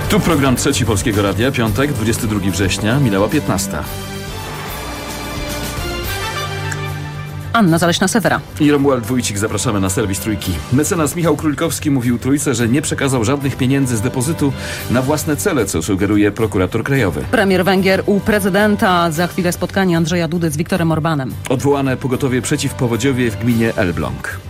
Tu program Trzeci Polskiego Radia, piątek, 22 września, minęła 15. Anna Zaleśna-Sewera I Romuald Wójcik, zapraszamy na serwis Trójki. Mecenas Michał Królikowski mówił Trójce, że nie przekazał żadnych pieniędzy z depozytu na własne cele, co sugeruje prokurator krajowy. Premier Węgier u prezydenta, za chwilę spotkanie Andrzeja Dudy z Viktorem Orbánem. Odwołane pogotowie przeciwpowodziowe w gminie Elbląg.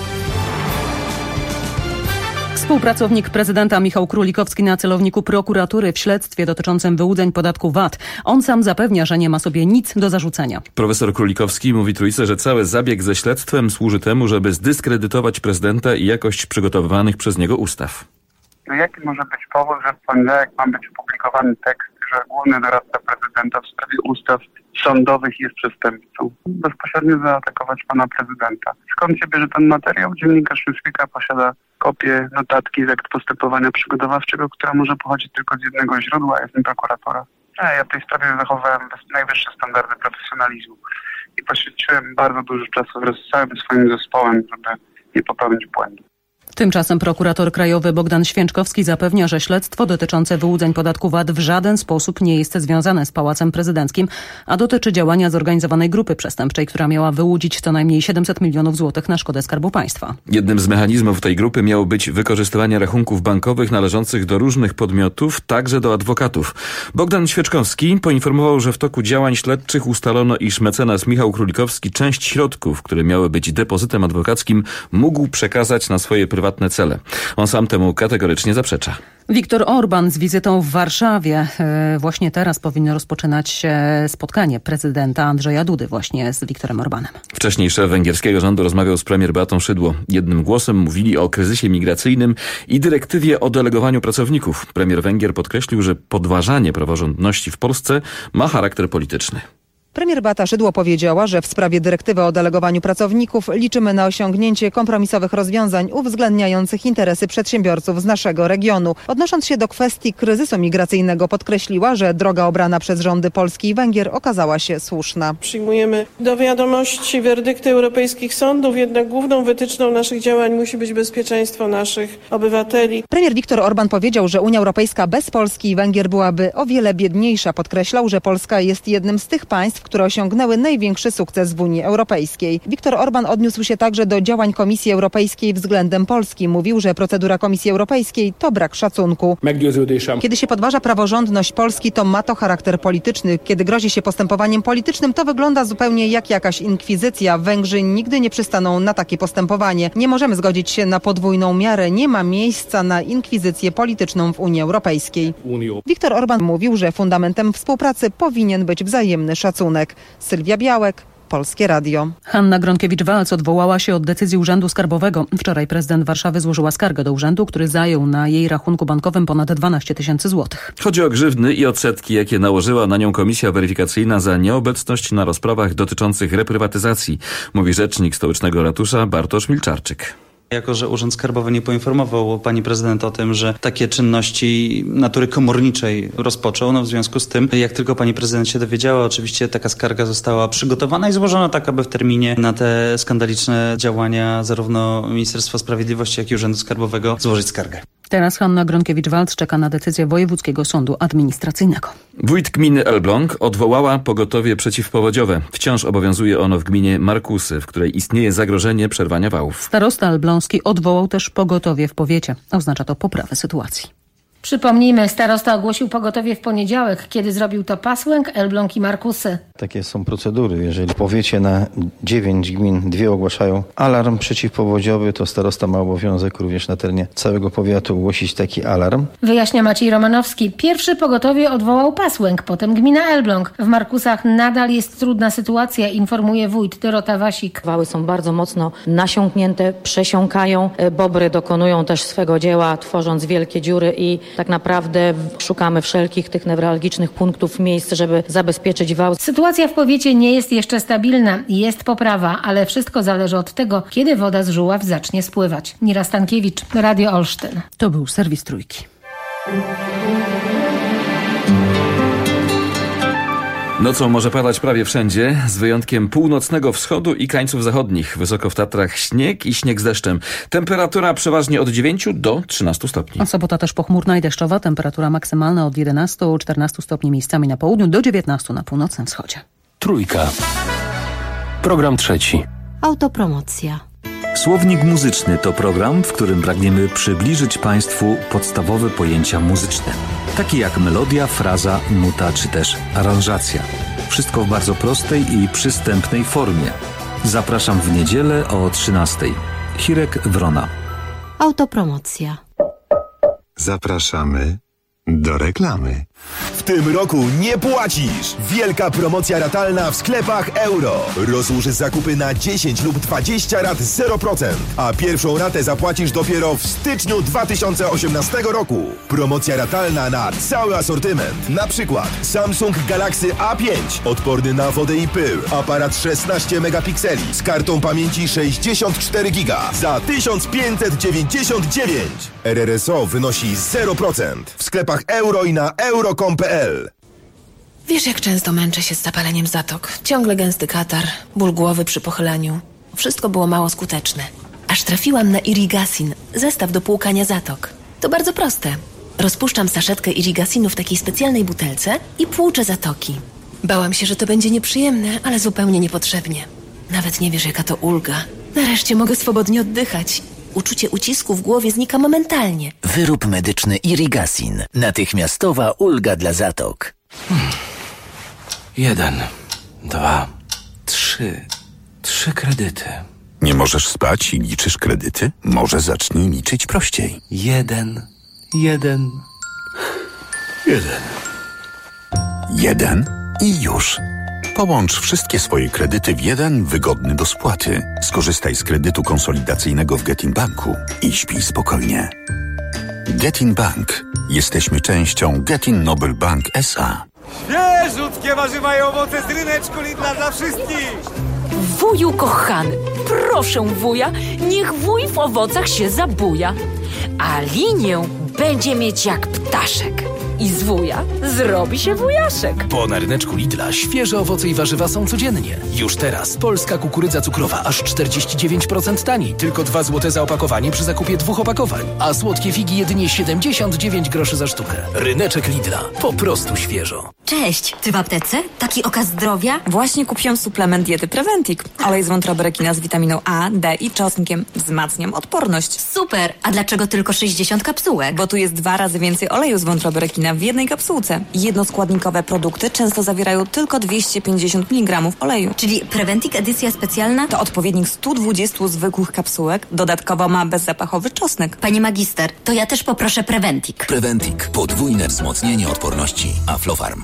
Współpracownik prezydenta Michał Królikowski na celowniku prokuratury w śledztwie dotyczącym wyłudzeń podatku VAT. On sam zapewnia, że nie ma sobie nic do zarzucenia. Profesor Królikowski mówi Trójce, że cały zabieg ze śledztwem służy temu, żeby zdyskredytować prezydenta i jakość przygotowywanych przez niego ustaw. Jaki może być powód, że w poniedziałek ma być opublikowany tekst, że główny doradca prezydenta w sprawie ustaw sądowych jest przestępcą? Bezpośrednio zaatakować pana prezydenta. Skąd się bierze ten materiał? Dziennikarz Newsweeka posiada kopię notatki z akt postępowania przygotowawczego, która może pochodzić tylko z jednego źródła, jest nim prokuratora. Ja w tej sprawie zachowałem najwyższe standardy profesjonalizmu i poświęciłem bardzo dużo czasu wraz z całym swoim zespołem, żeby nie popełnić błędu. Tymczasem prokurator krajowy Bogdan Święczkowski zapewnia, że śledztwo dotyczące wyłudzeń podatku VAT w żaden sposób nie jest związane z Pałacem Prezydenckim, a dotyczy działania zorganizowanej grupy przestępczej, która miała wyłudzić co najmniej 700 milionów złotych na szkodę Skarbu Państwa. Jednym z mechanizmów tej grupy miało być wykorzystywanie rachunków bankowych należących do różnych podmiotów, także do adwokatów. Bogdan Święczkowski poinformował, że w toku działań śledczych ustalono, iż mecenas Michał Królikowski część środków, które miały być depozytem adwokackim, mógł przekazać na swoje prywatne cele. On sam temu kategorycznie zaprzecza. Viktor Orbán z wizytą w Warszawie. Właśnie teraz powinno rozpoczynać się spotkanie prezydenta Andrzeja Dudy właśnie z Viktorem Orbánem. Wcześniej szef węgierskiego rządu rozmawiał z premier Beatą Szydło. Jednym głosem mówili o kryzysie migracyjnym i dyrektywie o delegowaniu pracowników. Premier Węgier podkreślił, że podważanie praworządności w Polsce ma charakter polityczny. Premier Beata Szydło powiedziała, że w sprawie dyrektywy o delegowaniu pracowników liczymy na osiągnięcie kompromisowych rozwiązań uwzględniających interesy przedsiębiorców z naszego regionu. Odnosząc się do kwestii kryzysu migracyjnego, podkreśliła, że droga obrana przez rządy Polski i Węgier okazała się słuszna. Przyjmujemy do wiadomości werdykty europejskich sądów, jednak główną wytyczną naszych działań musi być bezpieczeństwo naszych obywateli. Premier Viktor Orbán powiedział, że Unia Europejska bez Polski i Węgier byłaby o wiele biedniejsza. Podkreślał, że Polska jest jednym z tych państw, które osiągnęły największy sukces w Unii Europejskiej. Viktor Orbán odniósł się także do działań Komisji Europejskiej względem Polski. Mówił, że procedura Komisji Europejskiej to brak szacunku. Kiedy się podważa praworządność Polski, to ma to charakter polityczny. Kiedy grozi się postępowaniem politycznym, to wygląda zupełnie jak jakaś inkwizycja. Węgrzy nigdy nie przystaną na takie postępowanie. Nie możemy zgodzić się na podwójną miarę. Nie ma miejsca na inkwizycję polityczną w Unii Europejskiej. Viktor Orbán mówił, że fundamentem współpracy powinien być wzajemny szacunek. Sylwia Białek, Polskie Radio. Hanna Gronkiewicz-Waltz odwołała się od decyzji Urzędu Skarbowego. Wczoraj prezydent Warszawy złożyła skargę do urzędu, który zajął na jej rachunku bankowym ponad 12 tysięcy złotych. Chodzi o grzywny i odsetki, jakie nałożyła na nią komisja weryfikacyjna za nieobecność na rozprawach dotyczących reprywatyzacji, mówi rzecznik stołecznego ratusza Bartosz Milczarczyk. Jako że Urząd Skarbowy nie poinformował pani prezydent o tym, że takie czynności natury komorniczej rozpoczął, w związku z tym, jak tylko pani prezydent się dowiedziała, oczywiście taka skarga została przygotowana i złożona tak, aby w terminie na te skandaliczne działania zarówno Ministerstwa Sprawiedliwości, jak i Urzędu Skarbowego złożyć skargę. Teraz Hanna Gronkiewicz-Waltz czeka na decyzję Wojewódzkiego Sądu Administracyjnego. Wójt gminy Elbląg odwołała pogotowie przeciwpowodziowe. Wciąż obowiązuje ono w gminie Markusy, w której istnieje zagrożenie przerwania wałów. Starosta elbląski odwołał też pogotowie w powiecie. Oznacza to poprawę sytuacji. Przypomnijmy, starosta ogłosił pogotowie w poniedziałek, kiedy zrobił to Pasłęk, Elbląg i Markusy. Takie są procedury. Jeżeli w powiecie na 9 gmin 2 ogłaszają alarm przeciwpowodziowy, to starosta ma obowiązek również na terenie całego powiatu ogłosić taki alarm. Wyjaśnia Maciej Romanowski. Pierwszy pogotowie odwołał Pasłęk, potem gmina Elbląg. W Markusach nadal jest trudna sytuacja, informuje wójt Dorota Wasik. Wały są bardzo mocno nasiąknięte, przesiąkają. Bobry dokonują też swego dzieła, tworząc wielkie dziury i tak naprawdę szukamy wszelkich tych newralgicznych punktów, miejsc, żeby zabezpieczyć wał. Sytuacja w powiecie nie jest jeszcze stabilna. Jest poprawa, ale wszystko zależy od tego, kiedy woda z Żuław zacznie spływać. Mira Stankiewicz, Radio Olsztyn. To był serwis Trójki. Nocą może padać prawie wszędzie, z wyjątkiem północnego wschodu i krańców zachodnich. Wysoko w Tatrach śnieg i śnieg z deszczem. Temperatura przeważnie od 9 do 13 stopni. A sobota też pochmurna i deszczowa. Temperatura maksymalna od 11-14 stopni miejscami na południu do 19 na północnym wschodzie. Trójka. Program trzeci. Autopromocja. Słownik muzyczny to program, w którym pragniemy przybliżyć Państwu podstawowe pojęcia muzyczne, takie jak melodia, fraza, nuta czy też aranżacja. Wszystko w bardzo prostej i przystępnej formie. Zapraszam w niedzielę o 13:00. Hirek Wrona. Autopromocja. Zapraszamy do reklamy. W tym roku nie płacisz! Wielka promocja ratalna w sklepach Euro. Rozłóż zakupy na 10 lub 20 rat 0%, a pierwszą ratę zapłacisz dopiero w styczniu 2018 roku. Promocja ratalna na cały asortyment. Na przykład Samsung Galaxy A5, odporny na wodę i pył, aparat 16 megapikseli z kartą pamięci 64 giga za 1599. RRSO wynosi 0%. W sklepach Euro i na euro.com.pl. Wiesz, jak często męczę się z zapaleniem zatok. Ciągle gęsty katar, ból głowy przy pochyleniu. Wszystko było mało skuteczne. Aż trafiłam na Irigasin, zestaw do płukania zatok. To bardzo proste. Rozpuszczam saszetkę Irigasinu w takiej specjalnej butelce i płuczę zatoki. Bałam się, że to będzie nieprzyjemne, ale zupełnie niepotrzebnie. Nawet nie wiesz, jaka to ulga. Nareszcie mogę swobodnie oddychać. Uczucie ucisku w głowie znika momentalnie. Wyrób medyczny Irigasin. Natychmiastowa ulga dla zatok. 1, 2, 3. 3 kredyty. Nie możesz spać i liczysz kredyty? Może zacznij liczyć prościej. 1. 1 i już. Połącz wszystkie swoje kredyty w jeden wygodny do spłaty. Skorzystaj z kredytu konsolidacyjnego w Getin Banku i śpij spokojnie. Getin Bank. Jesteśmy częścią Getin Nobel Bank S.A. Świeżutkie warzywa i owoce z ryneczku Lidla dla wszystkich! Wuju kochany, proszę wuja, niech wuj w owocach się zabuja. A linię będzie mieć jak ptaszek. I z wuja zrobi się wujaszek. Bo na ryneczku Lidla świeże owoce i warzywa są codziennie. Już teraz polska kukurydza cukrowa aż 49% taniej. Tylko 2 zł za opakowanie przy zakupie 2 opakowań. A słodkie figi jedynie 79 groszy za sztukę. Ryneczek Lidla. Po prostu świeżo. Cześć, ty w aptece? Taki okaz zdrowia? Właśnie kupiłam suplement diety Preventic. Olej z wątroberekina z witaminą A, D i czosnkiem. Wzmacniam odporność. Super! A dlaczego tylko 60 kapsułek? Bo tu jest 2 razy więcej oleju z wątroberekina w jednej kapsułce. Jednoskładnikowe produkty często zawierają tylko 250 mg oleju. Czyli Preventic edycja specjalna? To odpowiednik 120 zwykłych kapsułek. Dodatkowo ma bezzapachowy czosnek. Pani magister, to ja też poproszę Preventic. Preventic. Podwójne wzmocnienie odporności. Aflofarm.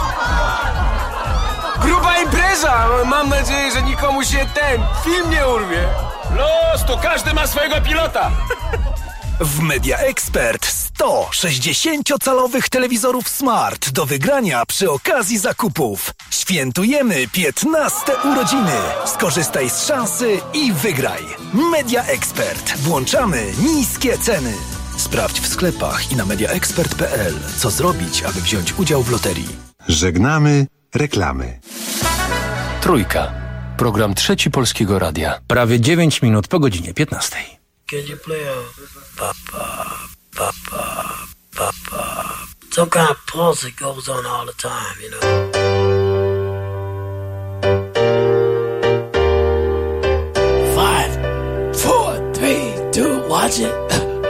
Gruba impreza! Mam nadzieję, że nikomu się ten film nie urwie. Los, to każdy ma swojego pilota! W Media Expert 100 60-calowych telewizorów Smart do wygrania przy okazji zakupów. Świętujemy 15 urodziny. Skorzystaj z szansy i wygraj. Media Expert. Włączamy niskie ceny. Sprawdź w sklepach i na mediaexpert.pl, co zrobić, aby wziąć udział w loterii. Żegnamy reklamy. Trójka. Program trzeci Polskiego Radia. Prawie 9 minut po godzinie 15. Can you play a papa? Some kind of pulse that goes on all the time, you know. 5, 4, 3, 2, watch it.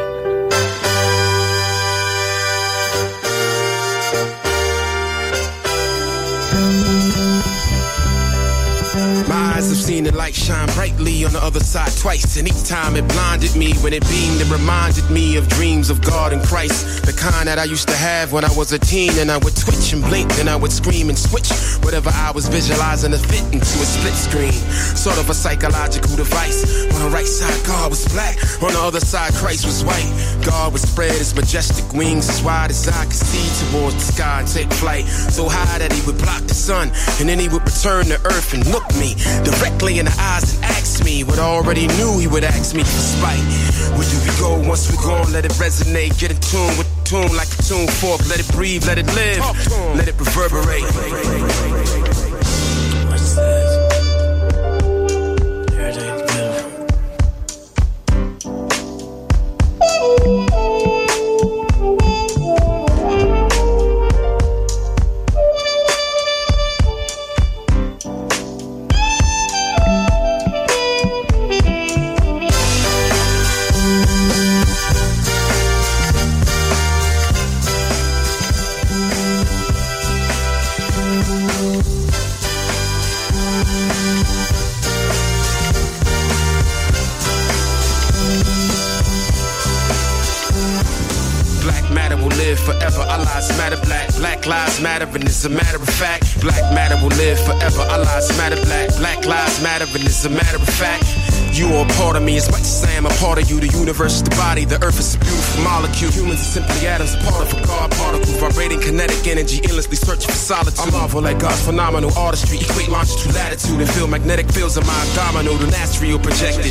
My eyes have seen the light shine brightly on the other side twice, and each time it blinded me. When it beamed, it reminded me of dreams of God and Christ, the kind that I used to have when I was a teen. And I would twitch and blink, and I would scream and switch whatever I was visualizing to fit into a split screen, sort of a psychological device. On the right side, God was black. On the other side, Christ was white. God would spread his majestic wings as wide as I could see towards the sky and take flight, so high that he would block the sun, and then he would return to earth and look me. The directly in the eyes and ask me what I already knew he would ask me for spite. Where do we go once we're gone? Let it resonate, get in tune with the tune like a tune fork. Let it breathe, let it live, let it reverberate. What's this? Everything's forever, our lives matter. Black lives matter, and it's a matter of fact. Black matter will live forever, our lives matter. Black lives matter, and it's a matter of fact. You are a part of me as much as I am a part of you. The universe is the body, the earth is a beautiful molecule. Humans are simply atoms, a part of a God particle. Vibrating kinetic energy, endlessly searching for solitude. I marvel at God's phenomenal artistry. Equate longitude, latitude, and feel magnetic fields of my abdominal. The astral projected.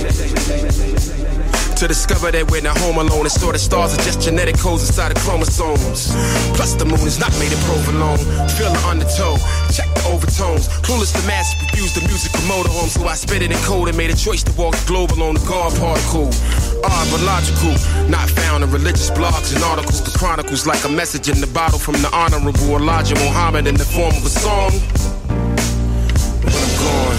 To discover that we're not home alone. And sort of stars are just genetic codes inside of chromosomes. Plus the moon is not made of provolone. Feel the undertow, check the overtones. Clueless the masses refuse the music promoter home. So I spit it in code and made a choice to walk the globe alone. The God particle, odd but logical. Not found in religious blogs and articles. The chronicles like a message in the bottle from the honorable Elijah Muhammad in the form of a song. When I'm gone,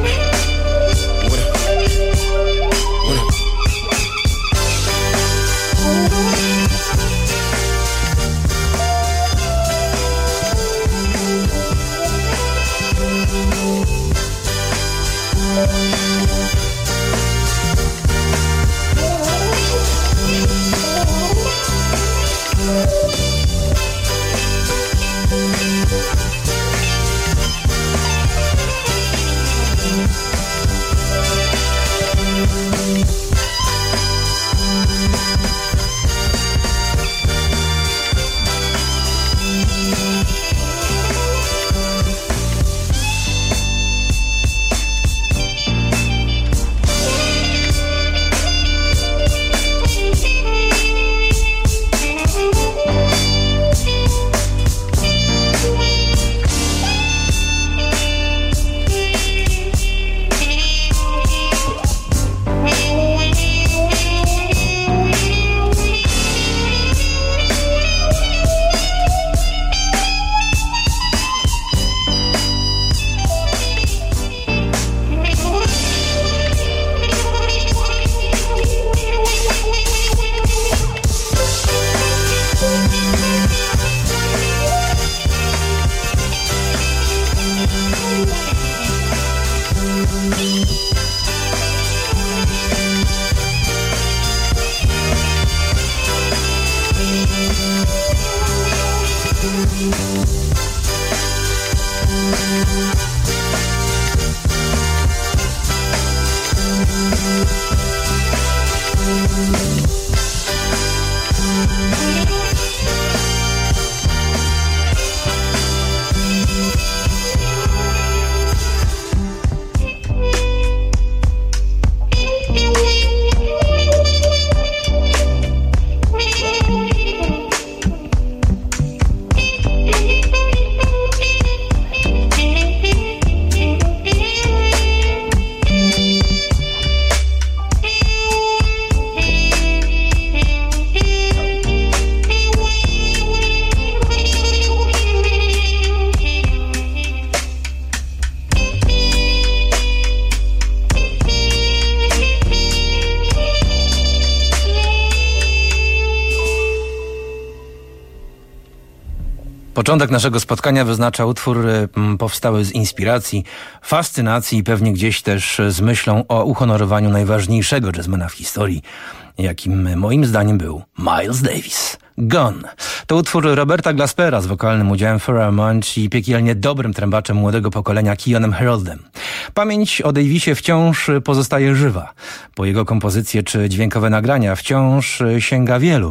Początek naszego spotkania wyznacza utwór powstały z inspiracji, fascynacji i pewnie gdzieś też z myślą o uhonorowaniu najważniejszego jazzmana w historii, jakim moim zdaniem był Miles Davis. Gone. To utwór Roberta Glaspera z wokalnym udziałem Pharrell Monch i piekielnie dobrym trębaczem młodego pokolenia Keanem Haroldem. Pamięć o Davisie wciąż pozostaje żywa. Po jego kompozycje czy dźwiękowe nagrania wciąż sięga wielu.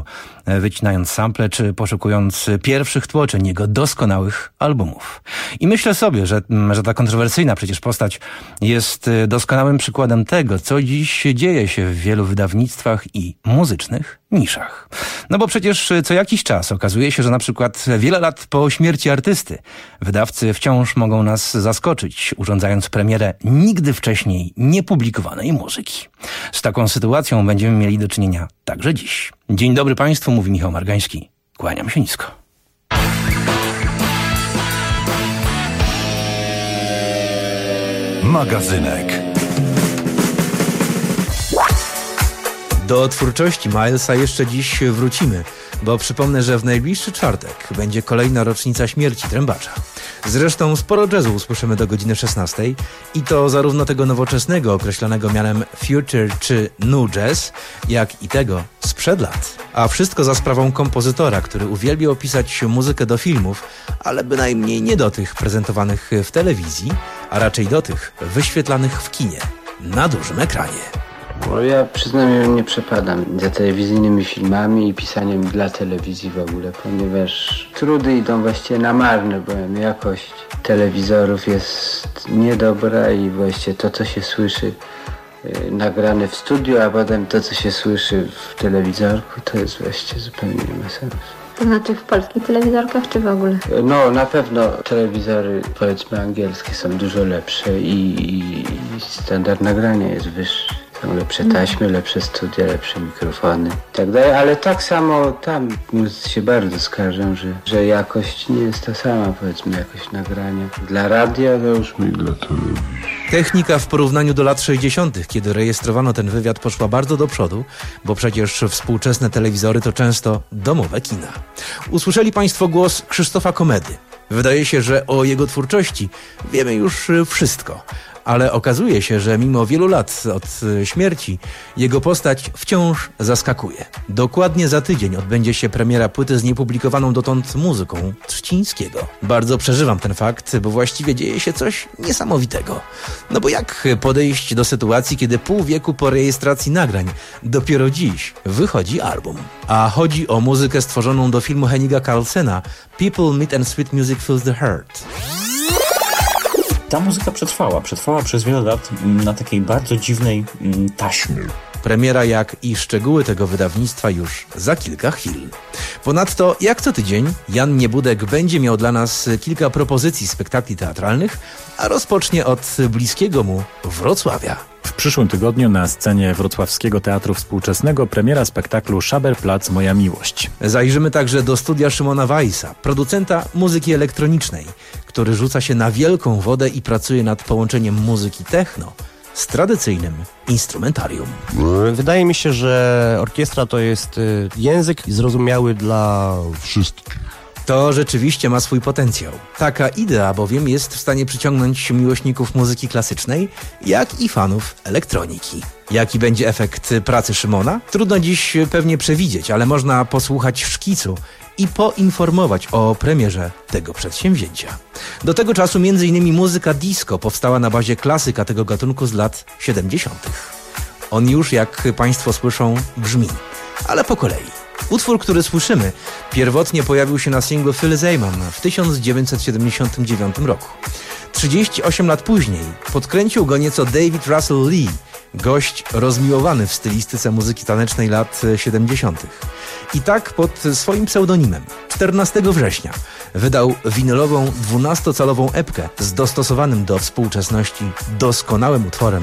wycinając sample czy poszukując pierwszych tłoczeń jego doskonałych albumów. I myślę sobie, że ta kontrowersyjna przecież postać jest doskonałym przykładem tego, co dziś dzieje się w wielu wydawnictwach i muzycznych niszach. No bo przecież co jakiś czas okazuje się, że na przykład wiele lat po śmierci artysty wydawcy wciąż mogą nas zaskoczyć, urządzając premierę nigdy wcześniej niepublikowanej muzyki. Z taką sytuacją będziemy mieli do czynienia także dziś. Dzień dobry Państwu, mówi Michał Margański. Kłaniam się nisko. Magazynek. Do twórczości Milesa jeszcze dziś wrócimy, bo przypomnę, że w najbliższy czwartek będzie kolejna rocznica śmierci trębacza. Zresztą sporo jazzu usłyszymy do godziny 16 i to zarówno tego nowoczesnego, określanego mianem future czy new jazz, jak i tego sprzed lat. A wszystko za sprawą kompozytora, który uwielbiał pisać muzykę do filmów, ale bynajmniej nie do tych prezentowanych w telewizji, a raczej do tych wyświetlanych w kinie, na dużym ekranie. Bo ja przyznam, że nie przepadam za telewizyjnymi filmami i pisaniem dla telewizji w ogóle, ponieważ trudy idą właściwie na marne, bo jakość telewizorów jest niedobra i właściwie to, co się słyszy nagrane w studiu, a potem to, co się słyszy w telewizorku, to jest właściwie zupełnie nie ma sensu. To znaczy w polskich telewizorkach, czy w ogóle? No, na pewno telewizory, powiedzmy, angielskie są dużo lepsze i standard nagrania jest wyższy. Są lepsze taśmy, lepsze studia, lepsze mikrofony i tak dalej, ale tak samo tam muzycy się bardzo skarżą, że jakość nie jest ta sama, powiedzmy, jakość nagrania. Dla radia to już i dla telewizji. Technika w porównaniu do lat 60., kiedy rejestrowano ten wywiad, poszła bardzo do przodu, bo przecież współczesne telewizory to często domowe kina. Usłyszeli Państwo głos Krzysztofa Komedy. Wydaje się, że o jego twórczości wiemy już wszystko. Ale okazuje się, że mimo wielu lat od śmierci jego postać wciąż zaskakuje. Dokładnie za tydzień odbędzie się premiera płyty z niepublikowaną dotąd muzyką Trzcińskiego. Bardzo przeżywam ten fakt, bo właściwie dzieje się coś niesamowitego. No bo jak podejść do sytuacji, kiedy pół wieku po rejestracji nagrań dopiero dziś wychodzi album? A chodzi o muzykę stworzoną do filmu Henniga Carlsena People Meet and Sweet Music Fills the Heart. Ta muzyka przetrwała przez wiele lat na takiej bardzo dziwnej taśmie. Premiera, jak i szczegóły tego wydawnictwa już za kilka chwil. Ponadto, jak co tydzień, Jan Niebudek będzie miał dla nas kilka propozycji spektakli teatralnych, a rozpocznie od bliskiego mu Wrocławia. W przyszłym tygodniu na scenie Wrocławskiego Teatru Współczesnego premiera spektaklu Szaberplatz Moja Miłość. Zajrzymy także do studia Szymona Weissa, producenta muzyki elektronicznej, który rzuca się na wielką wodę i pracuje nad połączeniem muzyki techno z tradycyjnym instrumentarium. Wydaje mi się, że orkiestra to jest język zrozumiały dla wszystkich. To rzeczywiście ma swój potencjał. Taka idea bowiem jest w stanie przyciągnąć miłośników muzyki klasycznej, jak i fanów elektroniki. Jaki będzie efekt pracy Szymona? Trudno dziś pewnie przewidzieć, ale można posłuchać szkicu i poinformować o premierze tego przedsięwzięcia. Do tego czasu m.in. muzyka disco powstała na bazie klasyka tego gatunku z lat 70. On już, jak Państwo słyszą, brzmi, ale po kolei. Utwór, który słyszymy, pierwotnie pojawił się na singlu Phil Zayman w 1979 roku. 38 lat później podkręcił go nieco David Russell Lee, gość rozmiłowany w stylistyce muzyki tanecznej lat 70. I tak pod swoim pseudonimem 14 września wydał winylową 12-calową epkę z dostosowanym do współczesności doskonałym utworem.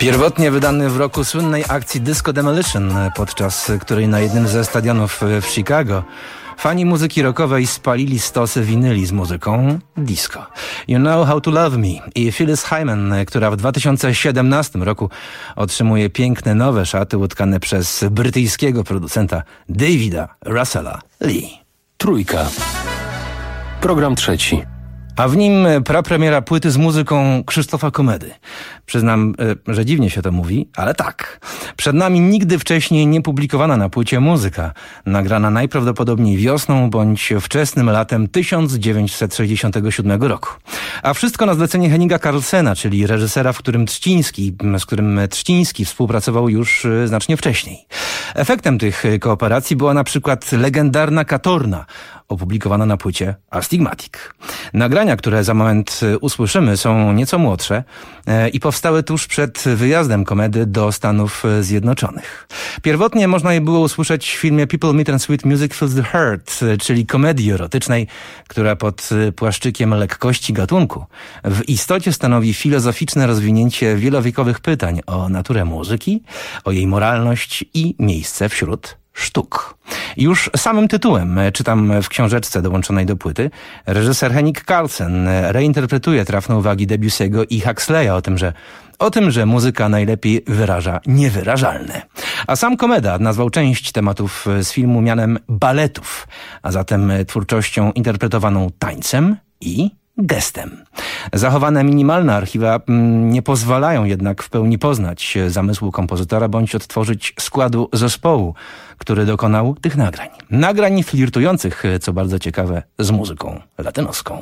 Pierwotnie wydany w roku słynnej akcji Disco Demolition, podczas której na jednym ze stadionów w Chicago fani muzyki rockowej spalili stosy winyli z muzyką disco. You Know How to Love Me i Phyllis Hyman, która w 2017 roku otrzymuje piękne nowe szaty utkane przez brytyjskiego producenta Davida Russella Lee. Trójka. Program trzeci. A w nim prapremiera płyty z muzyką Krzysztofa Komedy. Przyznam, że dziwnie się to mówi, ale tak. Przed nami nigdy wcześniej nie publikowana na płycie muzyka, nagrana najprawdopodobniej wiosną bądź wczesnym latem 1967 roku. A wszystko na zlecenie Henninga Carlsena, czyli reżysera, z którym Trzciński współpracował już znacznie wcześniej. Efektem tych kooperacji była na przykład legendarna Katorna, opublikowana na płycie Astigmatic. Nagrania, które za moment usłyszymy, są nieco młodsze i powstały tuż przed wyjazdem Komedy do Stanów Zjednoczonych. Pierwotnie można je było usłyszeć w filmie People Meet and Sweet Music Fills the Heart, czyli komedii erotycznej, która pod płaszczykiem lekkości gatunku w istocie stanowi filozoficzne rozwinięcie wielowiekowych pytań o naturę muzyki, o jej moralność i miejsce wśród sztuk. Już samym tytułem, czytam w książeczce dołączonej do płyty, reżyser Henning Carlsen reinterpretuje trafne uwagi Debussy'ego i Huxleya o tym, że muzyka najlepiej wyraża niewyrażalne. A sam Komeda nazwał część tematów z filmu mianem baletów, a zatem twórczością interpretowaną tańcem i gestem. Zachowane minimalne archiwa nie pozwalają jednak w pełni poznać zamysłu kompozytora bądź odtworzyć składu zespołu, który dokonał tych nagrań. Nagrań flirtujących, co bardzo ciekawe, z muzyką latynoską.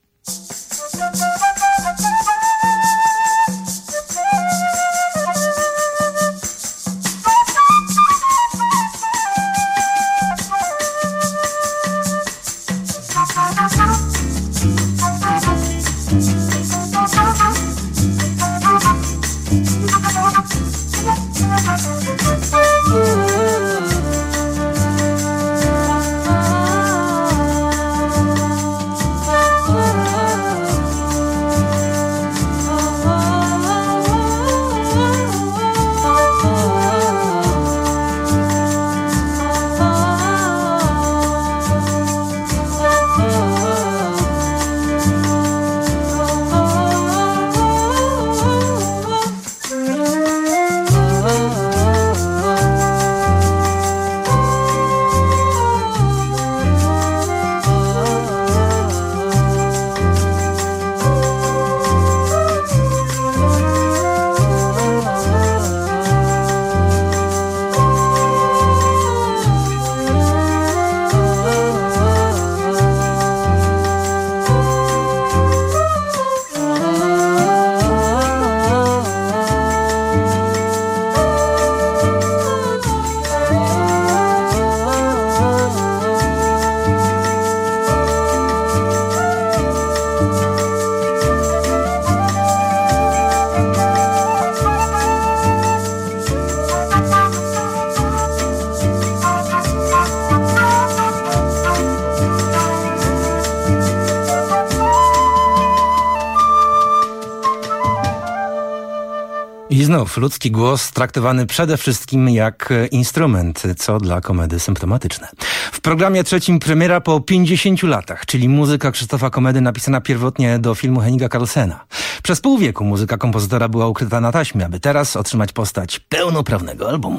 I znów ludzki głos traktowany przede wszystkim jak instrument, co dla Komedy symptomatyczne. W programie trzecim premiera po 50 latach, czyli muzyka Krzysztofa Komedy napisana pierwotnie do filmu Henninga Carlsena. Przez pół wieku muzyka kompozytora była ukryta na taśmie, aby teraz otrzymać postać pełnoprawnego albumu.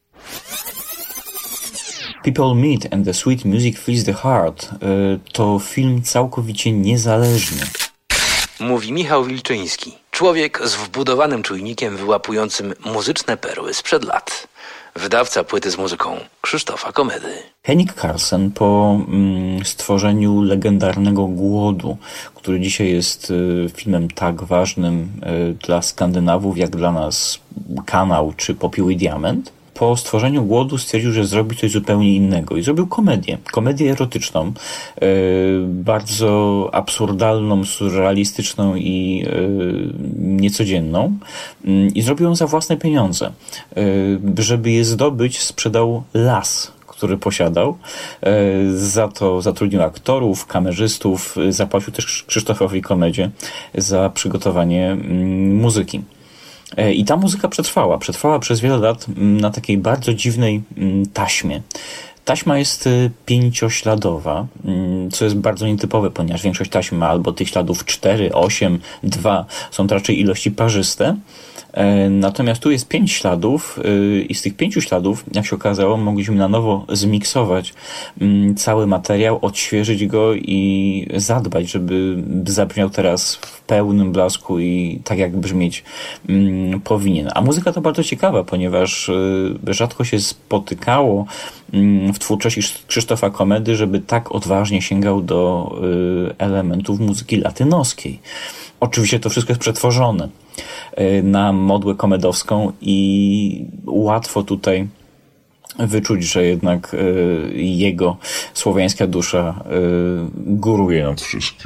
People Meet and the Sweet Music Fills the Heart to film całkowicie niezależny. Mówi Michał Wilczyński, człowiek z wbudowanym czujnikiem wyłapującym muzyczne perły sprzed lat. Wydawca płyty z muzyką Krzysztofa Komedy. Henning Carlsen po stworzeniu legendarnego Głodu, który dzisiaj jest filmem tak ważnym dla Skandynawów jak dla nas Kanał czy Popiół i Diament, po stworzeniu Głodu stwierdził, że zrobi coś zupełnie innego i zrobił komedię erotyczną, bardzo absurdalną, surrealistyczną i niecodzienną, i zrobił ją za własne pieniądze. Żeby je zdobyć, sprzedał las, który posiadał. Za to zatrudnił aktorów, kamerzystów, zapłacił też Krzysztofowi Komedzie za przygotowanie muzyki. I ta muzyka przetrwała przez wiele lat na takiej bardzo dziwnej taśmie. Taśma jest 5-śladowa, co jest bardzo nietypowe, ponieważ większość taśm ma albo tych śladów 4, 8, 2, są to raczej ilości parzyste. Natomiast tu jest 5 śladów i z tych 5 śladów, jak się okazało, mogliśmy na nowo zmiksować cały materiał, odświeżyć go i zadbać, żeby zabrzmiał teraz w pełnym blasku i tak jak brzmieć powinien. A muzyka to bardzo ciekawa, ponieważ rzadko się spotykało w twórczości Krzysztofa Komedy, żeby tak odważnie sięgał do elementów muzyki latynoskiej. Oczywiście to wszystko jest przetworzone na modłę komedowską i łatwo tutaj wyczuć, że jednak jego słowiańska dusza góruje nad wszystkim.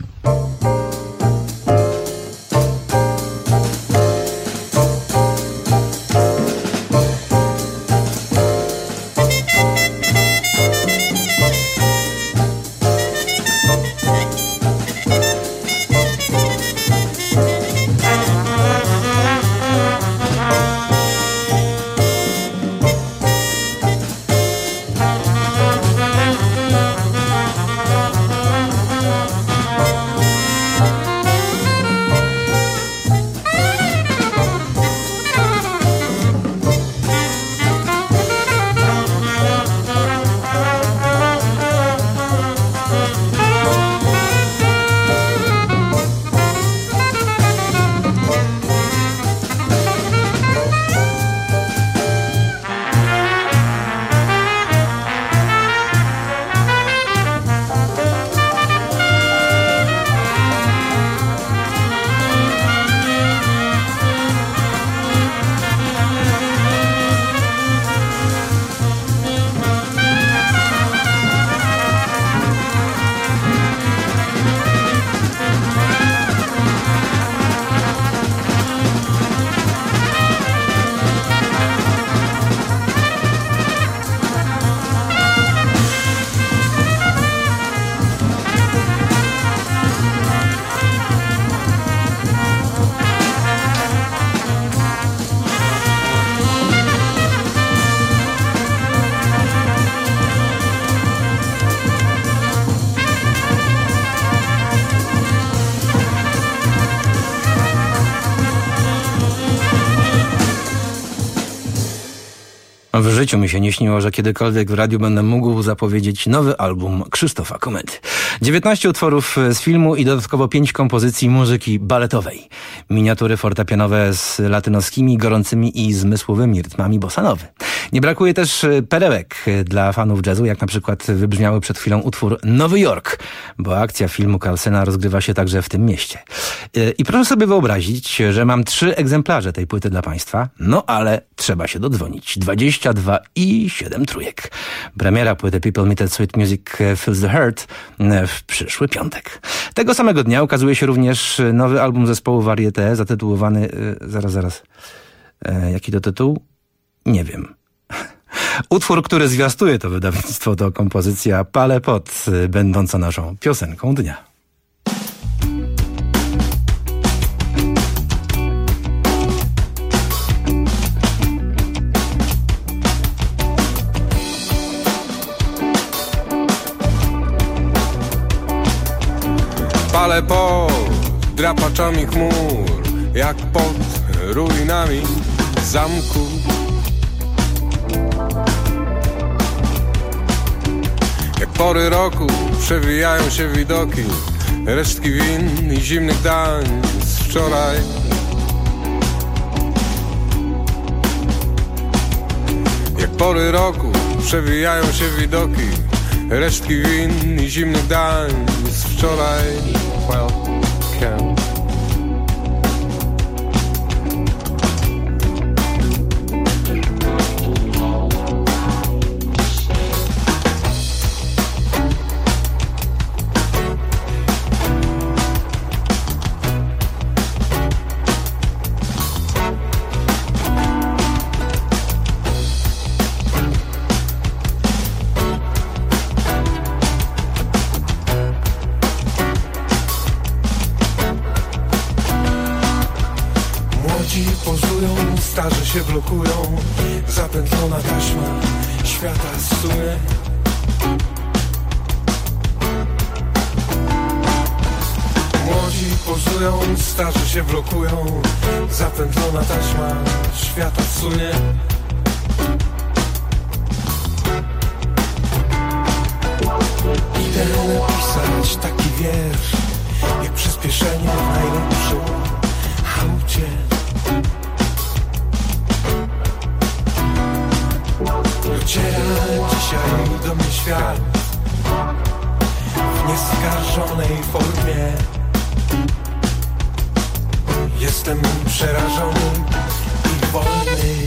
W życiu mi się nie śniło, że kiedykolwiek w radiu będę mógł zapowiedzieć nowy album Krzysztofa Komedy. 19 utworów z filmu i dodatkowo 5 kompozycji muzyki baletowej. Miniatury fortepianowe z latynoskimi, gorącymi i zmysłowymi rytmami bossa nowy. Nie brakuje też perełek dla fanów jazzu, jak na przykład wybrzmiały przed chwilą utwór Nowy Jork, bo akcja filmu Carlsena rozgrywa się także w tym mieście. I proszę sobie wyobrazić, że mam 3 egzemplarze tej płyty dla Państwa, no ale trzeba się dodzwonić. 22 i 7 trójek. Premiera płyty People Meet Sweet Music Fills the Heart w przyszły piątek. Tego samego dnia ukazuje się również nowy album zespołu Varieté zatytułowany... Zaraz. Jaki to tytuł? Nie wiem. Utwór, który zwiastuje to wydawnictwo, to kompozycja Palais Pot, będąca naszą piosenką dnia. Palais Pot drapaczami chmur, jak pod ruinami zamku. Jak pory roku przewijają się widoki, resztki win i zimnych dań z wczoraj. Jak pory roku przewijają się widoki, resztki win i zimnych dań z wczoraj. Welcome. starzy się blokują, zapętlona taśma świata zsunie. Młodzi pozują, starzy się blokują, zapętlona taśma świata zsunie. Idę napisać taki wiersz, jak przyspieszenie w najlepszym aucie. Dociera dzisiaj do mnie świat w nieskarżonej formie. Jestem przerażony i wolny.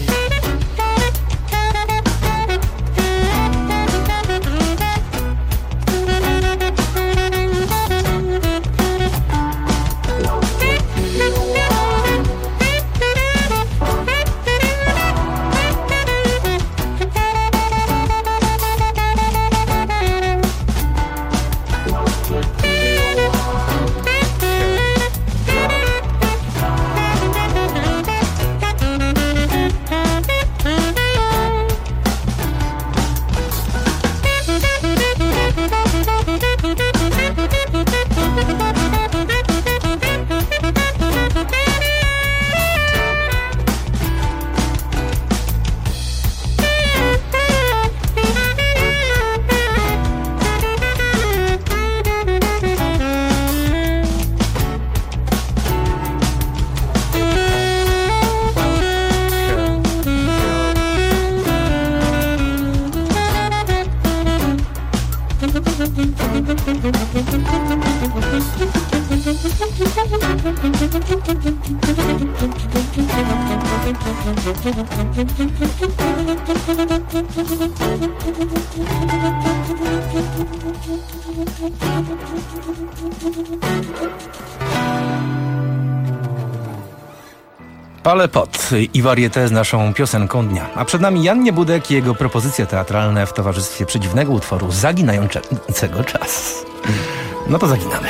Ale pot i warietę z naszą piosenką dnia. A przed nami Jan Niebudek i jego propozycje teatralne w towarzystwie przedziwnego utworu zaginającego czas. No to zaginamy.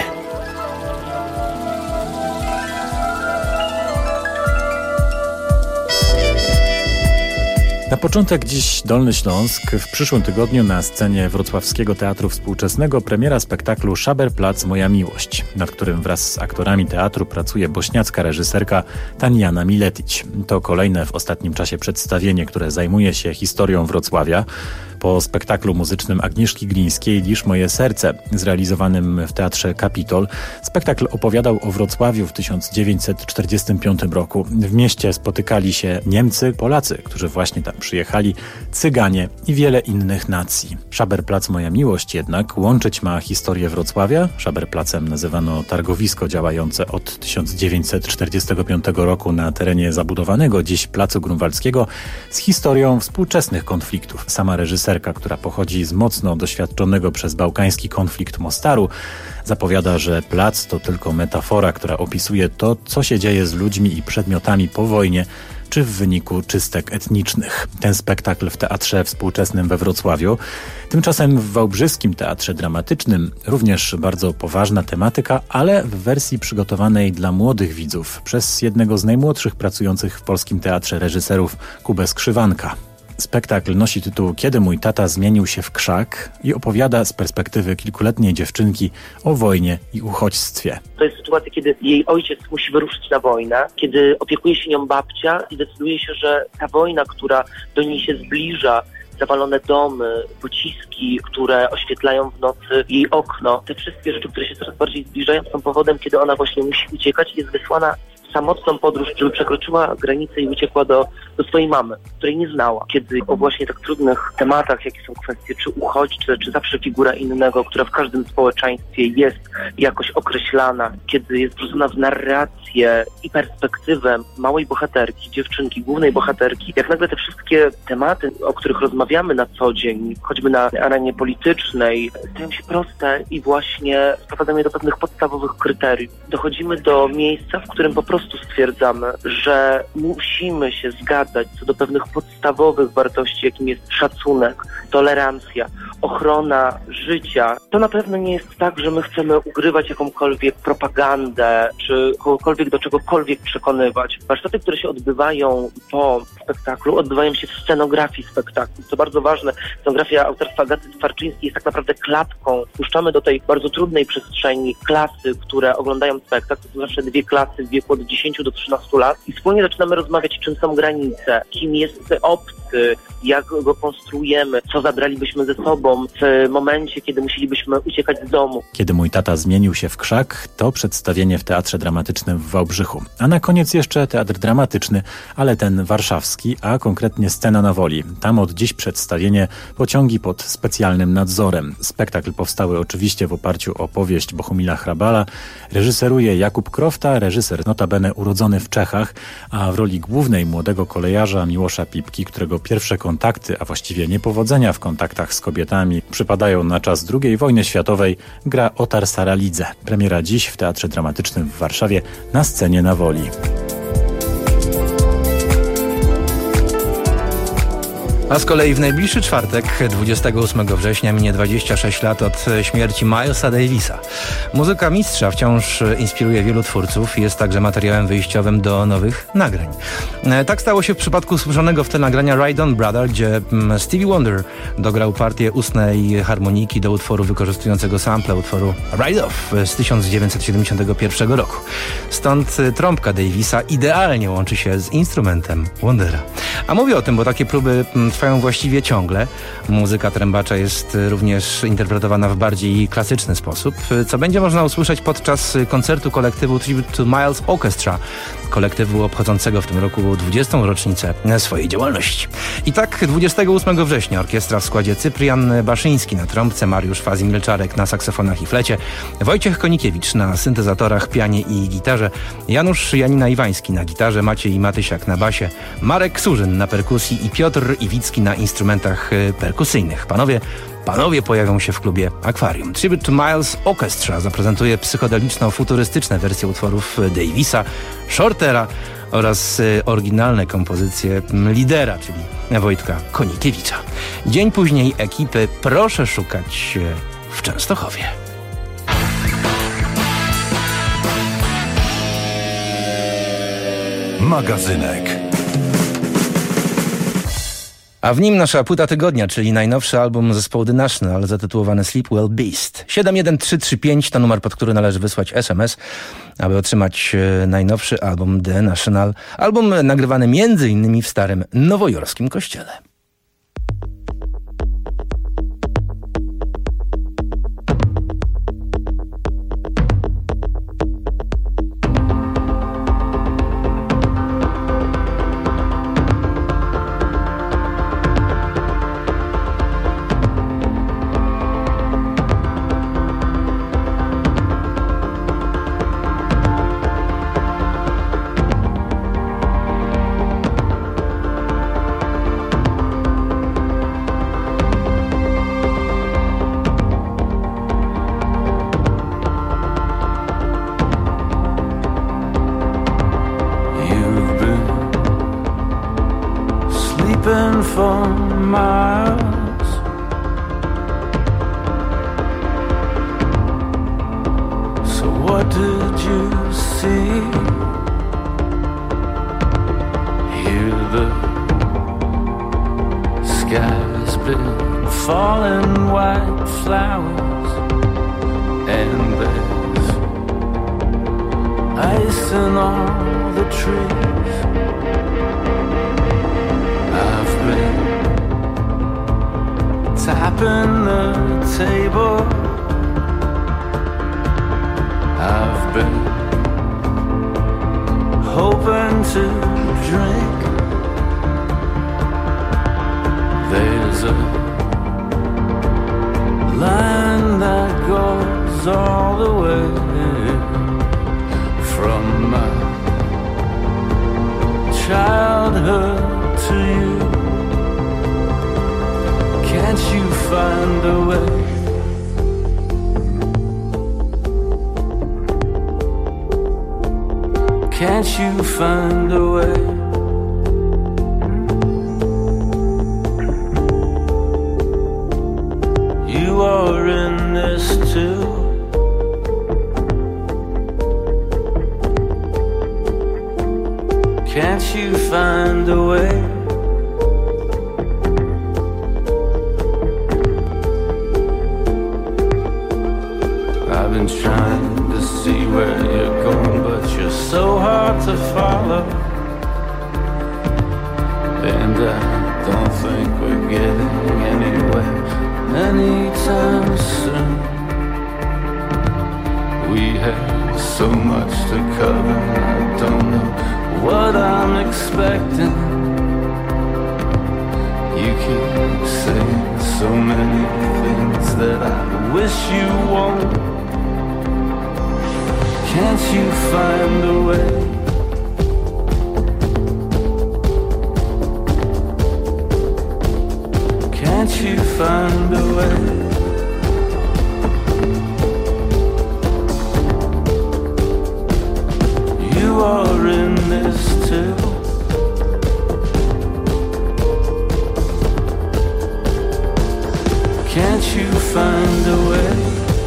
Na początek dziś Dolny Śląsk. W przyszłym tygodniu na scenie Wrocławskiego Teatru Współczesnego premiera spektaklu Szaber-Plac Moja Miłość, nad którym wraz z aktorami teatru pracuje bośniacka reżyserka Tanjana Miletić. To kolejne w ostatnim czasie przedstawienie, które zajmuje się historią Wrocławia. Po spektaklu muzycznym Agnieszki Glińskiej Lisz moje serce, zrealizowanym w Teatrze Kapitol, spektakl opowiadał o Wrocławiu w 1945 roku. W mieście spotykali się Niemcy, Polacy, którzy właśnie tam przyjechali, Cyganie i wiele innych nacji. Szaber-Plac Moja Miłość jednak łączyć ma historię Wrocławia. Szaber-Placem nazywano targowisko działające od 1945 roku na terenie zabudowanego dziś Placu Grunwaldzkiego z historią współczesnych konfliktów. Sama reżyserka, która pochodzi z mocno doświadczonego przez bałkański konflikt Mostaru, zapowiada, że plac to tylko metafora, która opisuje to, co się dzieje z ludźmi i przedmiotami po wojnie, czy w wyniku czystek etnicznych. Ten spektakl w Teatrze Współczesnym we Wrocławiu. Tymczasem w Wałbrzyskim Teatrze Dramatycznym również bardzo poważna tematyka, ale w wersji przygotowanej dla młodych widzów przez jednego z najmłodszych pracujących w polskim teatrze reżyserów, Kubę Skrzywanka. Spektakl nosi tytuł Kiedy mój tata zmienił się w krzak i opowiada z perspektywy kilkuletniej dziewczynki o wojnie i uchodźstwie. To jest sytuacja, kiedy jej ojciec musi wyruszyć na wojnę, kiedy opiekuje się nią babcia i decyduje się, że ta wojna, która do niej się zbliża, zawalone domy, pociski, które oświetlają w nocy jej okno, te wszystkie rzeczy, które się coraz bardziej zbliżają, są powodem, kiedy ona właśnie musi uciekać i jest wysłana w samotną podróż, żeby przekroczyła granicę i uciekła do swojej mamy, której nie znała. Kiedy o właśnie tak trudnych tematach, jakie są kwestie czy uchodźcze, czy zawsze figura innego, która w każdym społeczeństwie jest jakoś określana, kiedy jest wrzucona w narrację i perspektywę małej bohaterki, dziewczynki, głównej bohaterki, jak nagle te wszystkie tematy, o których rozmawiamy na co dzień, choćby na arenie politycznej, stają się proste i właśnie sprowadzamy je do pewnych podstawowych kryteriów. Dochodzimy do miejsca, w którym po prostu stwierdzamy, że musimy się zgadzać co do pewnych podstawowych wartości, jakim jest szacunek, tolerancja, ochrona życia. To na pewno nie jest tak, że my chcemy ugrywać jakąkolwiek propagandę, czy kogokolwiek do czegokolwiek przekonywać. Warsztaty, które się odbywają po spektaklu, odbywają się w scenografii spektaklu. To bardzo ważne. Scenografia autorstwa Agaty Twarczyńskiej jest tak naprawdę klatką. Puszczamy do tej bardzo trudnej przestrzeni klasy, które oglądają spektakl. To są zawsze 2 klasy w wieku od 10 do 13 lat i wspólnie zaczynamy rozmawiać, czym są granice, kim jest obcy, jak go konstruujemy, co zabralibyśmy ze sobą w momencie, kiedy musielibyśmy uciekać z domu. Kiedy mój tata zmienił się w krzak, to przedstawienie w Teatrze Dramatycznym w Wałbrzychu. A na koniec jeszcze teatr dramatyczny, ale ten warszawski, a konkretnie Scena na Woli. Tam od dziś przedstawienie Pociągi pod specjalnym nadzorem. Spektakl powstały oczywiście w oparciu o powieść Bohumila Hrabala. Reżyseruje Jakub Krofta, reżyser notabene urodzony w Czechach, a w roli głównej młodego kolejarza Miłosza Pipki, którego pierwsze kontakty, a właściwie niepowodzenia w kontaktach z kobietami przypadają na czas II wojny światowej, gra Otar Saralidze. Premiera dziś w Teatrze Dramatycznym w Warszawie na Scenie na Woli. A z kolei w najbliższy czwartek, 28 września, minie 26 lat od śmierci Milesa Davisa. Muzyka mistrza wciąż inspiruje wielu twórców i jest także materiałem wyjściowym do nowych nagrań. Tak stało się w przypadku usłyszonego w tle nagrania Ride On Brother, gdzie Stevie Wonder dograł partię ustnej harmoniki do utworu wykorzystującego sample utworu Ride Off z 1971 roku. Stąd trąbka Davisa idealnie łączy się z instrumentem Wondera. A mówię o tym, bo takie próby trwają właściwie ciągle. Muzyka trębacza jest również interpretowana w bardziej klasyczny sposób, co będzie można usłyszeć podczas koncertu kolektywu Tribute to Miles Orchestra, kolektywu obchodzącego w tym roku 20. rocznicę swojej działalności. I tak 28 września orkiestra w składzie Cyprian Baszyński na trąbce, Mariusz Fazi-Milczarek na saksofonach i flecie, Wojciech Konikiewicz na syntezatorach, pianie i gitarze, Janusz Janina-Iwański na gitarze, Maciej Matysiak na basie, Marek Surzyn na perkusji i Piotr Iwicki na instrumentach perkusyjnych. Panowie pojawią się w klubie Akwarium. Tribute to Miles Orchestra zaprezentuje psychodeliczno-futurystyczne wersje utworów Davisa, Shortera oraz oryginalne kompozycje lidera, czyli Wojtka Konikiewicza. Dzień później ekipy proszę szukać w Częstochowie. Magazynek. A w nim nasza płyta tygodnia, czyli najnowszy album zespołu The National zatytułowany Sleep Well Beast. 71335 to numer, pod który należy wysłać SMS, aby otrzymać najnowszy album The National. Album nagrywany m.in. w starym nowojorskim kościele. You are in this too. Can't you find a way? I've been trying to see where you're going, but you're so hard to follow. And I don't think we're getting anywhere anytime soon. We have so much to cover, I don't know what I'm expecting. You keep saying so many things that I wish you won't. Can't you find a way? Can't you find a way? You are in this too. Can't you find a way?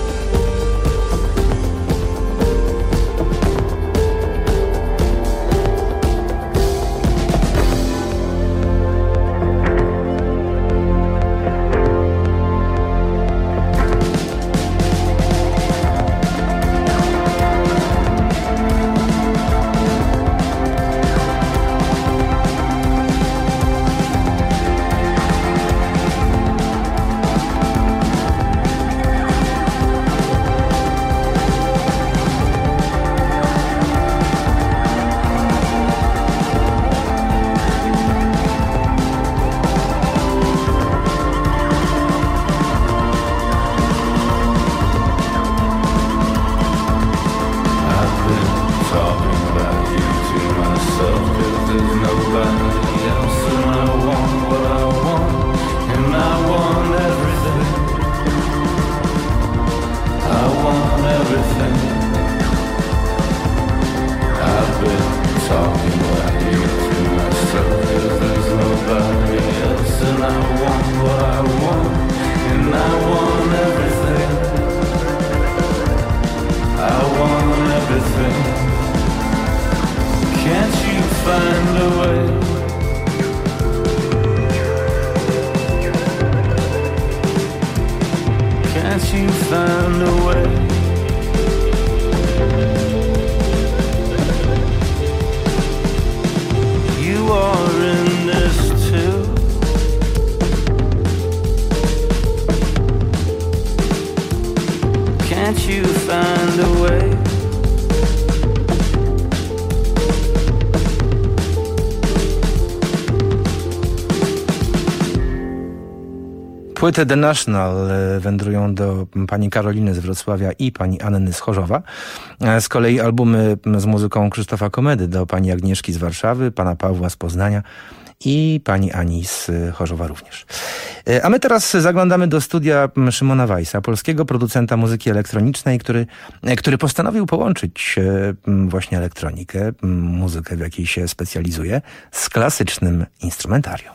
Płyty The National wędrują do pani Karoliny z Wrocławia i pani Anny z Chorzowa. Z kolei albumy z muzyką Krzysztofa Komedy do pani Agnieszki z Warszawy, pana Pawła z Poznania i pani Ani z Chorzowa również. A my teraz zaglądamy do studia Szymona Weissa, polskiego producenta muzyki elektronicznej, który postanowił połączyć właśnie elektronikę, muzykę, w jakiej się specjalizuje, z klasycznym instrumentarium.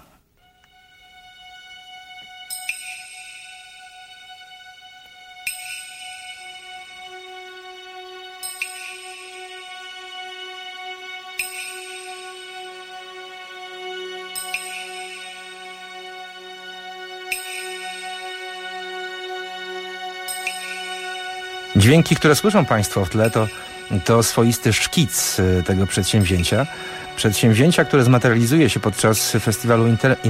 Dźwięki, które słyszą Państwo w tle, to swoisty szkic tego przedsięwzięcia, które zmaterializuje się podczas festiwalu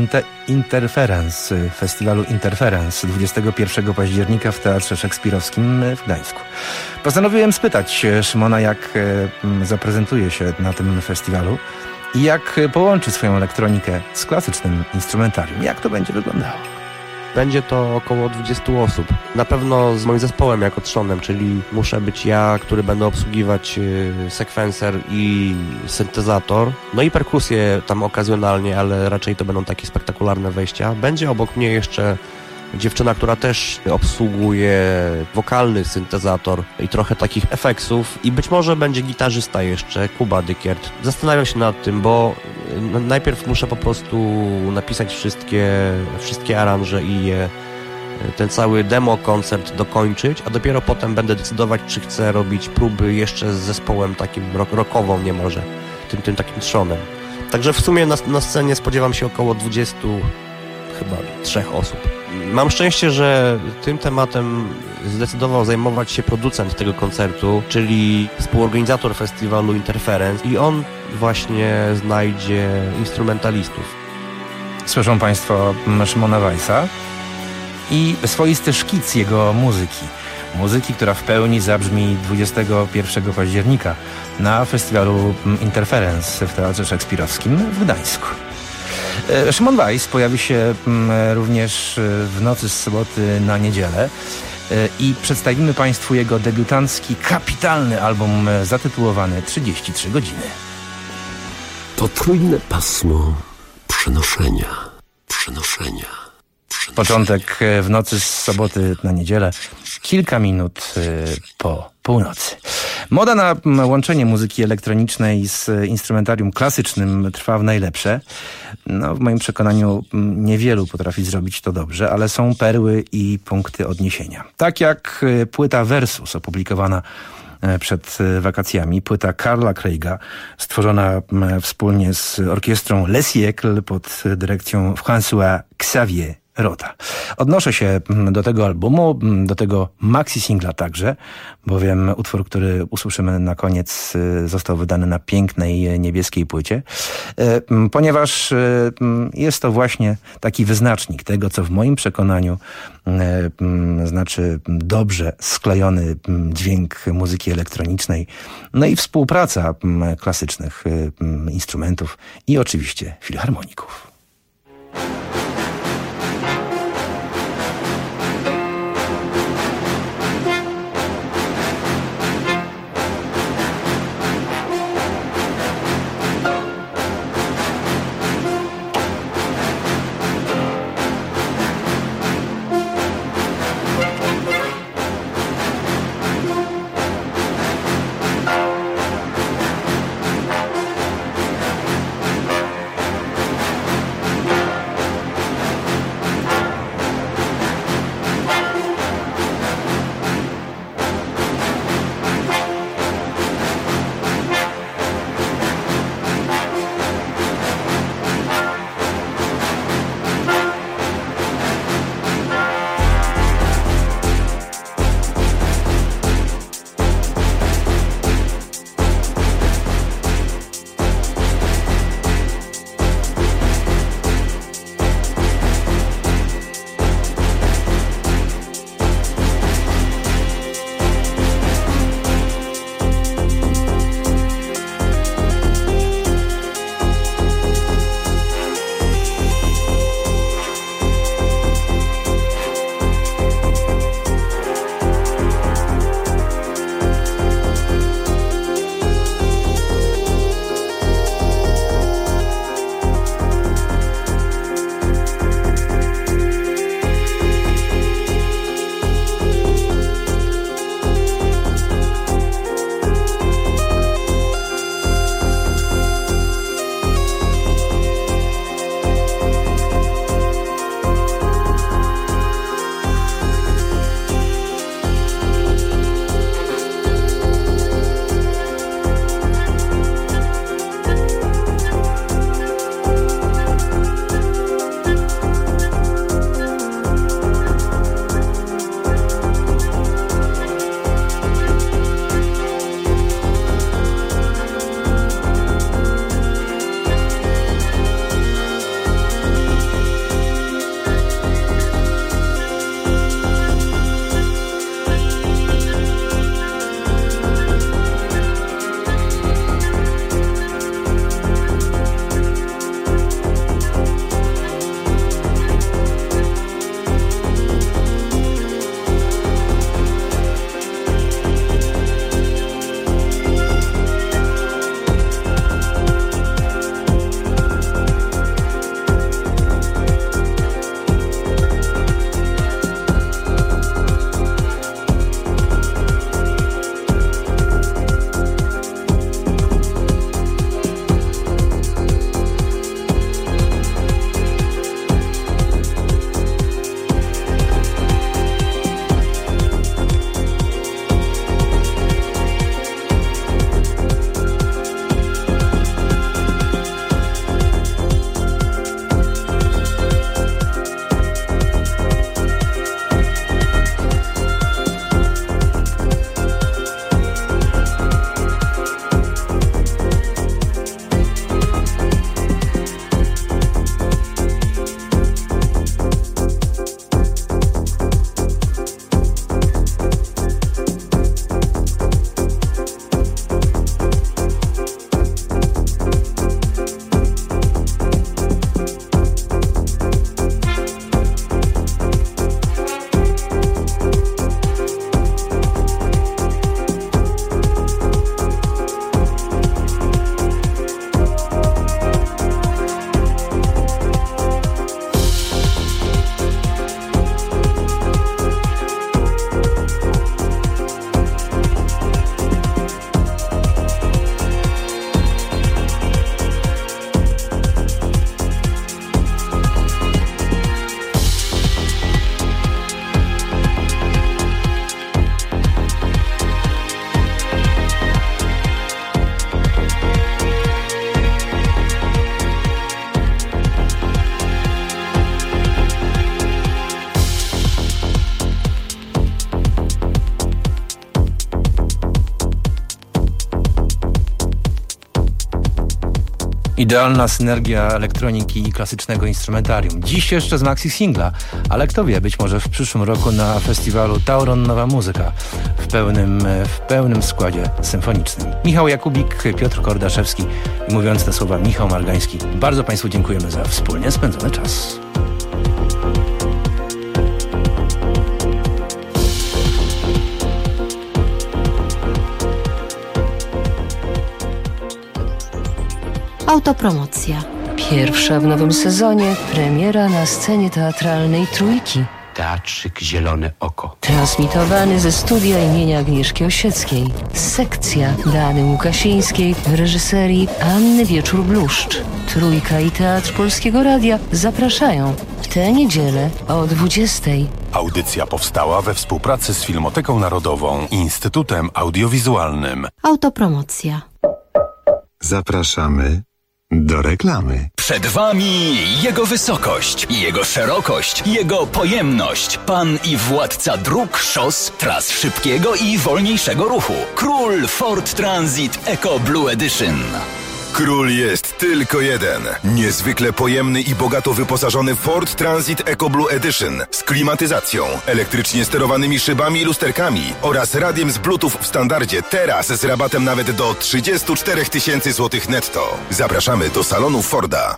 Interference 21 października w Teatrze Szekspirowskim w Gdańsku. Postanowiłem spytać Szymona, jak zaprezentuje się na tym festiwalu i jak połączy swoją elektronikę z klasycznym instrumentarium. Jak to będzie wyglądało? Będzie to około 20 osób. Na pewno z moim zespołem jako trzonem, czyli muszę być ja, który będę obsługiwać sekwenser i syntezator. No i perkusję tam okazjonalnie, ale raczej to będą takie spektakularne wejścia. Będzie obok mnie jeszcze dziewczyna, która też obsługuje wokalny syntezator i trochę takich efektów i być może będzie gitarzysta jeszcze, Kuba Dykiert. Zastanawiam się nad tym, bo najpierw muszę po prostu napisać wszystkie aranże i je ten cały demo koncert dokończyć, a dopiero potem będę decydować, czy chcę robić próby jeszcze z zespołem takim rockową niemalże, tym takim trzonem. Także w sumie na scenie spodziewam się około 23 osób. Mam szczęście, że tym tematem zdecydował zajmować się producent tego koncertu, czyli współorganizator festiwalu Interference, i on właśnie znajdzie instrumentalistów. Słyszą Państwo Szymona Weissa i swoisty szkic jego muzyki, która w pełni zabrzmi 21 października na festiwalu Interference w Teatrze Szekspirowskim w Gdańsku. Szymon Weiss pojawi się również w nocy z soboty na niedzielę i przedstawimy Państwu jego debiutancki, kapitalny album zatytułowany 33 godziny. Potrójne pasmo przenoszenia. Początek w nocy z soboty na niedzielę, kilka minut po północy. Moda na łączenie muzyki elektronicznej z instrumentarium klasycznym trwa w najlepsze. No, w moim przekonaniu niewielu potrafi zrobić to dobrze, ale są perły i punkty odniesienia. Tak jak płyta Versus opublikowana przed wakacjami, płyta Carla Craiga, stworzona wspólnie z orkiestrą Le Siècle pod dyrekcją François Xavier Rota. Odnoszę się do tego albumu, do tego maxi-singla także, bowiem utwór, który usłyszymy na koniec, został wydany na pięknej niebieskiej płycie, ponieważ jest to właśnie taki wyznacznik tego, co w moim przekonaniu znaczy dobrze sklejony dźwięk muzyki elektronicznej, no i współpraca klasycznych instrumentów i oczywiście filharmoników. Idealna synergia elektroniki i klasycznego instrumentarium. Dziś jeszcze z maxi singla, ale kto wie, być może w przyszłym roku na festiwalu Tauron Nowa Muzyka w pełnym składzie symfonicznym. Michał Jakubik, Piotr Kordaszewski i mówiąc te słowa Michał Margański. Bardzo Państwu dziękujemy za wspólnie spędzony czas. Autopromocja. Pierwsza w nowym sezonie premiera na scenie teatralnej Trójki. Teatrzyk Zielone Oko. Transmitowany ze studia imienia Agnieszki Osieckiej. Sekcja Dany Łukasińskiej w reżyserii Anny Wieczór-Bluszcz. Trójka i Teatr Polskiego Radia zapraszają w tę niedzielę o 20:00. Audycja powstała we współpracy z Filmoteką Narodową i Instytutem Audiowizualnym. Autopromocja. Zapraszamy do reklamy. Przed Wami Jego wysokość, Jego szerokość, Jego pojemność. Pan i władca dróg, szos, tras szybkiego i wolniejszego ruchu. Król Ford Transit Eco Blue Edition. Król jest tylko jeden. Niezwykle pojemny i bogato wyposażony Ford Transit Eco Blue Edition z klimatyzacją, elektrycznie sterowanymi szybami i lusterkami oraz radiem z Bluetooth w standardzie. Teraz z rabatem nawet do 34 000 złotych netto. Zapraszamy do salonu Forda.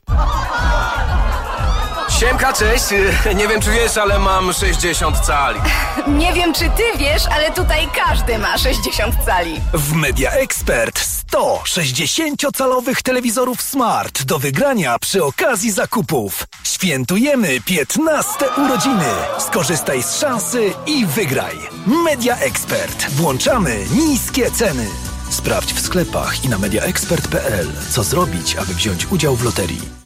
Siemka, cześć. Nie wiem, czy wiesz, ale mam 60 cali. Nie wiem, czy ty wiesz, ale tutaj każdy ma 60 cali. W Media Expert 100 60-calowych telewizorów Smart do wygrania przy okazji zakupów. Świętujemy 15 urodziny. Skorzystaj z szansy i wygraj. Media Expert. Włączamy niskie ceny. Sprawdź w sklepach i na mediaexpert.pl, co zrobić, aby wziąć udział w loterii.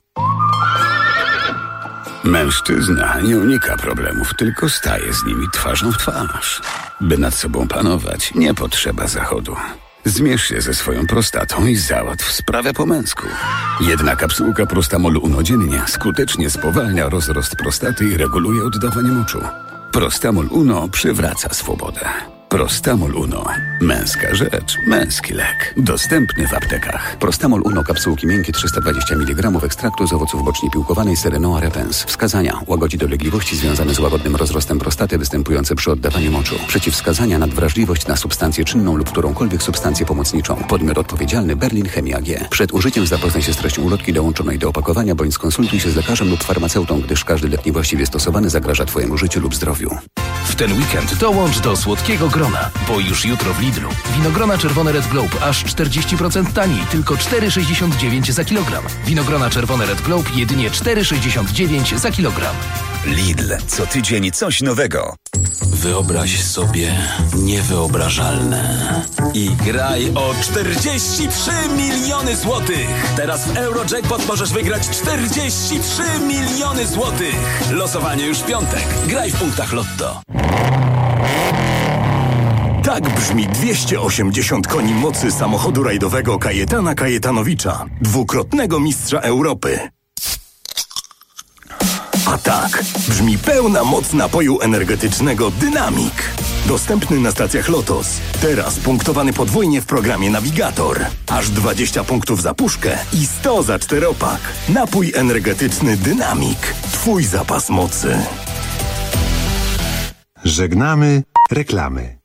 Mężczyzna nie unika problemów, tylko staje z nimi twarzą w twarz. By nad sobą panować, nie potrzeba zachodu. Zmierz się ze swoją prostatą i załatw sprawę po męsku. Jedna kapsułka Prostamol Uno dziennie skutecznie spowalnia rozrost prostaty i reguluje oddawanie moczu. Prostamol Uno przywraca swobodę. Prostamol Uno. Męska rzecz, męski lek. Dostępny w aptekach. Prostamol Uno, kapsułki miękkie 320 mg ekstraktu z owoców bocznie piłkowanej Serenoa repens. Wskazania: łagodzi dolegliwości związane z łagodnym rozrostem prostaty występujące przy oddawaniu moczu. Przeciwwskazania: nadwrażliwość na substancję czynną lub którąkolwiek substancję pomocniczą. Podmiot odpowiedzialny: Berlin Chemia AG. Przed użyciem zapoznaj się z treścią ulotki dołączonej do opakowania bądź skonsultuj się z lekarzem lub farmaceutą, gdyż każdy lek niewłaściwie stosowany zagraża Twojemu życiu lub zdrowiu. W ten weekend dołącz do słodkiego grona, bo już jutro w Lidlu winogrona czerwone Red Globe aż 40% taniej, tylko 4,69 za kilogram. Winogrona czerwone Red Globe jedynie 4,69 za kilogram. Lidl, co tydzień coś nowego. Wyobraź sobie niewyobrażalne i graj o 43 miliony złotych. Teraz w Eurojackpot możesz wygrać 43 miliony złotych. Losowanie już w piątek. Graj w punktach Lotto. Tak brzmi 280 koni mocy samochodu rajdowego Kajetana Kajetanowicza, dwukrotnego mistrza Europy. A tak brzmi pełna moc napoju energetycznego Dynamik. Dostępny na stacjach Lotos. Teraz punktowany podwójnie w programie Navigator. Aż 20 punktów za puszkę i 100 za czteropak. Napój energetyczny Dynamik. Twój zapas mocy. Żegnamy reklamy.